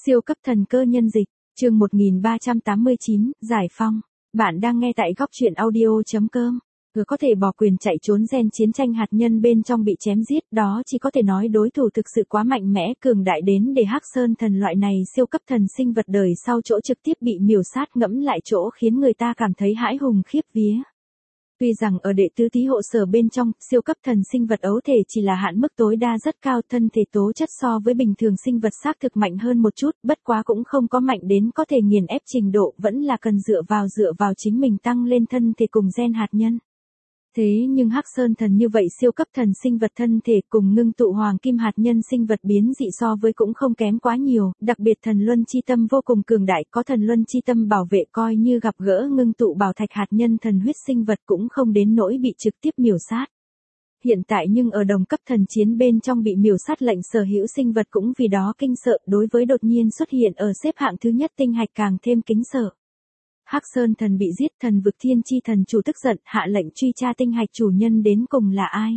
Siêu cấp thần cơ nhân dịch, chương 1389, Giải Phong. Bạn đang nghe tại góc truyện audio.com. Có thể bỏ quyền chạy trốn gen chiến tranh hạt nhân bên trong bị chém giết, đó chỉ có thể nói đối thủ thực sự quá mạnh mẽ cường đại đến để Hắc Sơn thần loại này siêu cấp thần sinh vật đời sau chỗ trực tiếp bị miểu sát ngẫm lại chỗ khiến người ta cảm thấy hãi hùng khiếp vía. Tuy rằng ở đệ tứ tí hộ sở bên trong, siêu cấp thần sinh vật ấu thể chỉ là hạn mức tối đa rất cao, thân thể tố chất so với bình thường sinh vật xác thực mạnh hơn một chút, bất quá cũng không có mạnh đến có thể nghiền ép trình độ, vẫn là cần dựa vào chính mình tăng lên thân thể cùng gen hạt nhân. Thế nhưng Hắc Sơn thần như vậy siêu cấp thần sinh vật thân thể cùng ngưng tụ hoàng kim hạt nhân sinh vật biến dị so với cũng không kém quá nhiều, đặc biệt thần luân chi tâm vô cùng cường đại, có thần luân chi tâm bảo vệ, coi như gặp gỡ ngưng tụ bảo thạch hạt nhân thần huyết sinh vật cũng không đến nỗi bị trực tiếp miểu sát. Hiện tại nhưng ở đồng cấp thần chiến bên trong bị miểu sát lệnh sở hữu sinh vật cũng vì đó kinh sợ, đối với đột nhiên xuất hiện ở xếp hạng thứ nhất tinh hạch càng thêm kính sợ. Hắc Sơn thần bị giết, thần vực thiên chi thần chủ tức giận, hạ lệnh truy tra tinh hạch chủ nhân đến cùng là ai.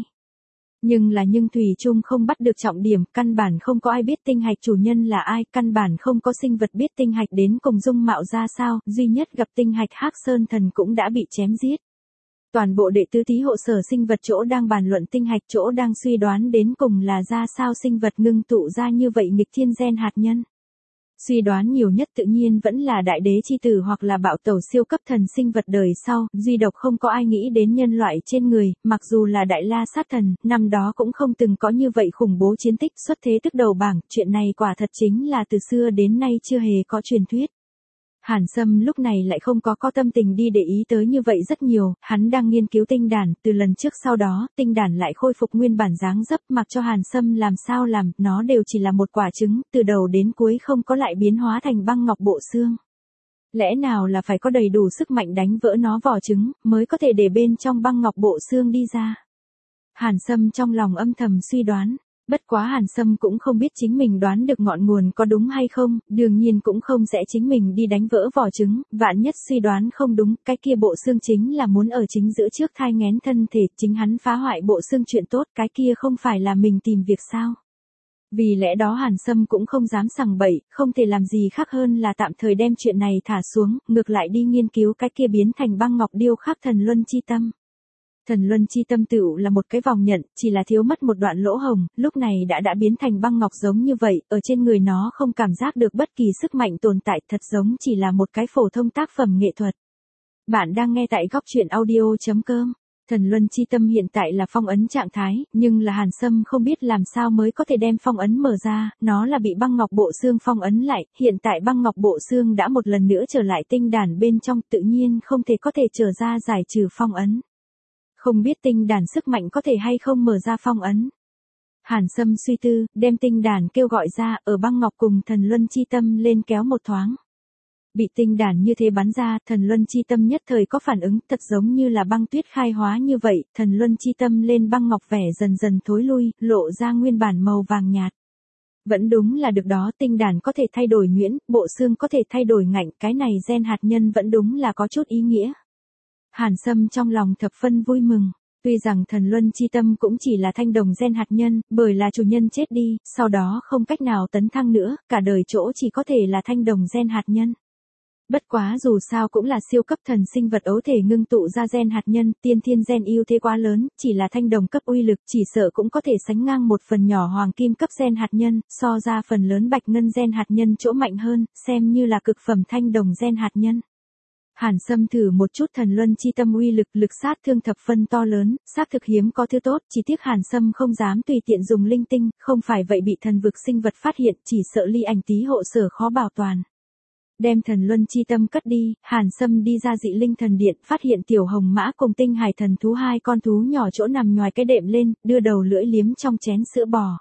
Nhưng thủy chung không bắt được trọng điểm, căn bản không có ai biết tinh hạch chủ nhân là ai, căn bản không có sinh vật biết tinh hạch đến cùng dung mạo ra sao, duy nhất gặp tinh hạch Hắc Sơn thần cũng đã bị chém giết. Toàn bộ đệ tứ tí hộ sở sinh vật chỗ đang bàn luận tinh hạch, chỗ đang suy đoán đến cùng là ra sao sinh vật ngưng tụ ra như vậy nghịch thiên gen hạt nhân. Suy đoán nhiều nhất tự nhiên vẫn là đại đế chi tử hoặc là bạo tẩu siêu cấp thần sinh vật đời sau, duy độc không có ai nghĩ đến nhân loại trên người, mặc dù là đại la sát thần, năm đó cũng không từng có như vậy khủng bố chiến tích xuất thế tức đầu bảng, chuyện này quả thật chính là từ xưa đến nay chưa hề có truyền thuyết. Hàn Sâm lúc này lại không có tâm tình đi để ý tới như vậy rất nhiều, hắn đang nghiên cứu tinh đàn, từ lần trước sau đó, tinh đàn lại khôi phục nguyên bản dáng dấp, mặc cho Hàn Sâm làm sao làm, nó đều chỉ là một quả trứng, từ đầu đến cuối không có lại biến hóa thành băng ngọc bộ xương. Lẽ nào là phải có đầy đủ sức mạnh đánh vỡ nó vỏ trứng, mới có thể để bên trong băng ngọc bộ xương đi ra. Hàn Sâm trong lòng âm thầm suy đoán. Bất quá Hàn Sâm cũng không biết chính mình đoán được ngọn nguồn có đúng hay không, đương nhiên cũng không sẽ chính mình đi đánh vỡ vỏ trứng, vạn nhất suy đoán không đúng, cái kia bộ xương chính là muốn ở chính giữa trước thai nghén thân thể, chính hắn phá hoại bộ xương chuyện tốt, cái kia không phải là mình tìm việc sao. Vì lẽ đó Hàn Sâm cũng không dám sằng bậy, không thể làm gì khác hơn là tạm thời đem chuyện này thả xuống, ngược lại đi nghiên cứu cái kia biến thành băng ngọc điêu khắc thần luân chi tâm. Thần luân chi tâm tựu là một cái vòng nhận, chỉ là thiếu mất một đoạn lỗ hồng, lúc này đã biến thành băng ngọc giống như vậy, ở trên người nó không cảm giác được bất kỳ sức mạnh tồn tại, thật giống chỉ là một cái phổ thông tác phẩm nghệ thuật. Bạn đang nghe tại góc truyện audio.com. Thần luân chi tâm hiện tại là phong ấn trạng thái, nhưng là Hàn Sâm không biết làm sao mới có thể đem phong ấn mở ra, nó là bị băng ngọc bộ xương phong ấn lại, hiện tại băng ngọc bộ xương đã một lần nữa trở lại tinh đàn bên trong, tự nhiên không thể có thể trở ra giải trừ phong ấn. Không biết tinh đàn sức mạnh có thể hay không mở ra phong ấn. Hàn Sâm suy tư, đem tinh đàn kêu gọi ra, ở băng ngọc cùng thần luân chi tâm lên kéo một thoáng. Bị tinh đàn như thế bắn ra, thần luân chi tâm nhất thời có phản ứng, thật giống như là băng tuyết khai hóa như vậy, thần luân chi tâm lên băng ngọc vẻ dần dần thối lui, lộ ra nguyên bản màu vàng nhạt. Vẫn đúng là được đó, tinh đàn có thể thay đổi nhuyễn, bộ xương có thể thay đổi ngạnh, cái này gen hạt nhân vẫn đúng là có chút ý nghĩa. Hàn Sâm trong lòng thập phân vui mừng, tuy rằng thần luân chi tâm cũng chỉ là thanh đồng gen hạt nhân, bởi là chủ nhân chết đi, sau đó không cách nào tấn thăng nữa, cả đời chỗ chỉ có thể là thanh đồng gen hạt nhân. Bất quá dù sao cũng là siêu cấp thần sinh vật ấu thể ngưng tụ ra gen hạt nhân, tiên thiên gen ưu thế quá lớn, chỉ là thanh đồng cấp uy lực chỉ sợ cũng có thể sánh ngang một phần nhỏ hoàng kim cấp gen hạt nhân, so ra phần lớn bạch ngân gen hạt nhân chỗ mạnh hơn, xem như là cực phẩm thanh đồng gen hạt nhân. Hàn Sâm thử một chút thần luân chi tâm uy lực sát thương thập phân to lớn, xác thực hiếm có thứ tốt, chỉ tiếc Hàn Sâm không dám tùy tiện dùng linh tinh, không phải vậy bị thần vực sinh vật phát hiện, chỉ sợ ly ảnh tí hộ sở khó bảo toàn. Đem thần luân chi tâm cất đi, Hàn Sâm đi ra dị linh thần điện, phát hiện tiểu hồng mã cùng tinh hải thần thú hai con thú nhỏ chỗ nằm ngoài cái đệm lên, đưa đầu lưỡi liếm trong chén sữa bò.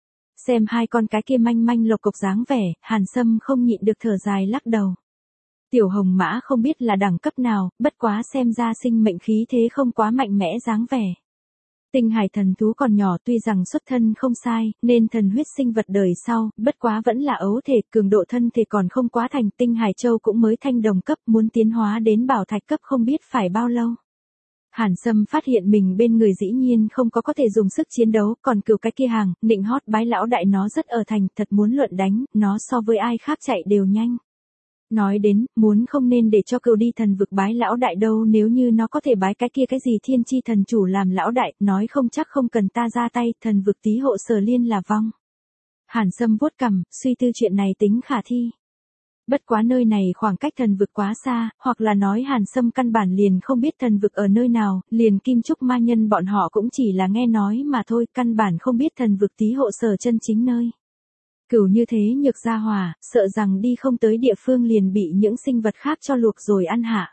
Xem hai con cái kia manh manh lộc cộc dáng vẻ, Hàn Sâm không nhịn được thở dài lắc đầu. Tiểu hồng mã không biết là đẳng cấp nào, bất quá xem ra sinh mệnh khí thế không quá mạnh mẽ dáng vẻ. Tinh hải thần thú còn nhỏ tuy rằng xuất thân không sai, nên thần huyết sinh vật đời sau, bất quá vẫn là ấu thể, cường độ thân thể còn không quá thành, tinh hải châu cũng mới thanh đồng cấp, muốn tiến hóa đến bảo thạch cấp không biết phải bao lâu. Hàn Sâm phát hiện mình bên người dĩ nhiên không có thể dùng sức chiến đấu, còn cừu cái kia hàng, nịnh hót bái lão đại nó rất ở thành, thật muốn luận đánh, nó so với ai khác chạy đều nhanh. Nói đến, muốn không nên để cho cừu đi thần vực bái lão đại đâu, nếu như nó có thể bái cái kia cái gì thiên chi thần chủ làm lão đại, nói không chắc không cần ta ra tay, thần vực tí hộ sở liên là vong. Hàn Sâm vuốt cằm, suy tư chuyện này tính khả thi. Bất quá nơi này khoảng cách thần vực quá xa, hoặc là nói Hàn Sâm căn bản liền không biết thần vực ở nơi nào, liền Kim Trúc ma nhân bọn họ cũng chỉ là nghe nói mà thôi, căn bản không biết thần vực tí hộ sở chân chính nơi. Cửu như thế nhược gia hỏa, sợ rằng đi không tới địa phương liền bị những sinh vật khác cho luộc rồi ăn hạ.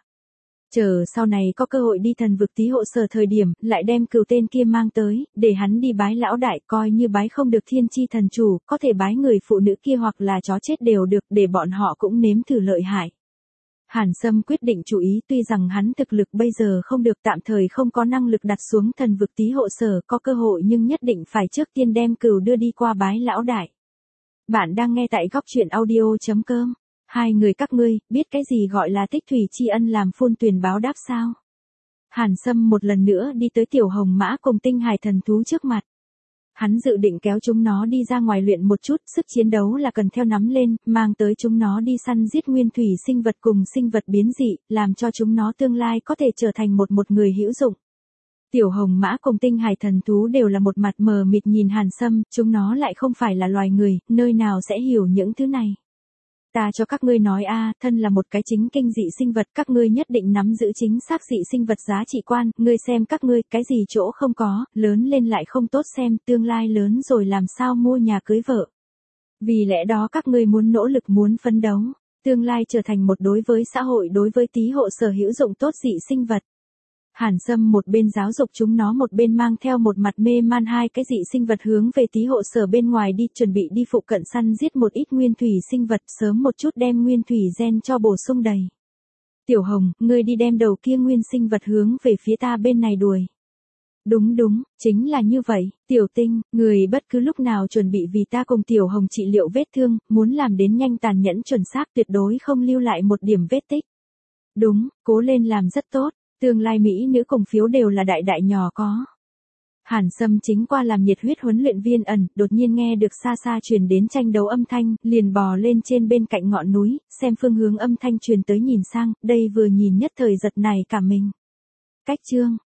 Chờ sau này có cơ hội đi thần vực tí hộ sở thời điểm, lại đem cừu tên kia mang tới, để hắn đi bái lão đại, coi như bái không được thiên chi thần chủ, có thể bái người phụ nữ kia hoặc là chó chết đều được, để bọn họ cũng nếm thử lợi hại. Hàn Sâm quyết định chú ý, tuy rằng hắn thực lực bây giờ không được, tạm thời không có năng lực đặt xuống thần vực tí hộ sở, có cơ hội nhưng nhất định phải trước tiên đem cừu đưa đi qua bái lão đại. Bạn đang nghe tại góc truyện audio.com. Hai người các ngươi, biết cái gì gọi là tích thủy tri ân làm phun tuyền báo đáp sao? Hàn Sâm một lần nữa đi tới tiểu hồng mã cùng tinh hải thần thú trước mặt. Hắn dự định kéo chúng nó đi ra ngoài luyện một chút, sức chiến đấu là cần theo nắm lên, mang tới chúng nó đi săn giết nguyên thủy sinh vật cùng sinh vật biến dị, làm cho chúng nó tương lai có thể trở thành một người hữu dụng. Tiểu hồng mã cùng tinh hải thần thú đều là một mặt mờ mịt nhìn Hàn Sâm, chúng nó lại không phải là loài người, nơi nào sẽ hiểu những thứ này. Ta cho các ngươi nói thân là một cái chính kinh dị sinh vật, các ngươi nhất định nắm giữ chính xác dị sinh vật giá trị quan, ngươi xem các ngươi, cái gì chỗ không có, lớn lên lại không tốt xem, tương lai lớn rồi làm sao mua nhà cưới vợ. Vì lẽ đó các ngươi muốn nỗ lực muốn phấn đấu, tương lai trở thành một đối với xã hội đối với tí hộ sở hữu dụng tốt dị sinh vật. Hàn Sâm một bên giáo dục chúng nó một bên mang theo một mặt mê man hai cái dị sinh vật hướng về tí hộ sở bên ngoài đi, chuẩn bị đi phụ cận săn giết một ít nguyên thủy sinh vật, sớm một chút đem nguyên thủy gen cho bổ sung đầy. Tiểu Hồng, ngươi đi đem đầu kia nguyên sinh vật hướng về phía ta bên này đuổi. Đúng, chính là như vậy, Tiểu Tinh, người bất cứ lúc nào chuẩn bị vì ta cùng Tiểu Hồng trị liệu vết thương, muốn làm đến nhanh tàn nhẫn chuẩn xác, tuyệt đối không lưu lại một điểm vết tích. Đúng, cố lên làm rất tốt. Tương lai mỹ nữ cùng phiếu đều là đại nhỏ có. Hàn Sâm chính qua làm nhiệt huyết huấn luyện viên ẩn, đột nhiên nghe được xa xa truyền đến tranh đấu âm thanh, liền bò lên trên bên cạnh ngọn núi, xem phương hướng âm thanh truyền tới nhìn sang, đây vừa nhìn nhất thời giật này cả mình. Cách chương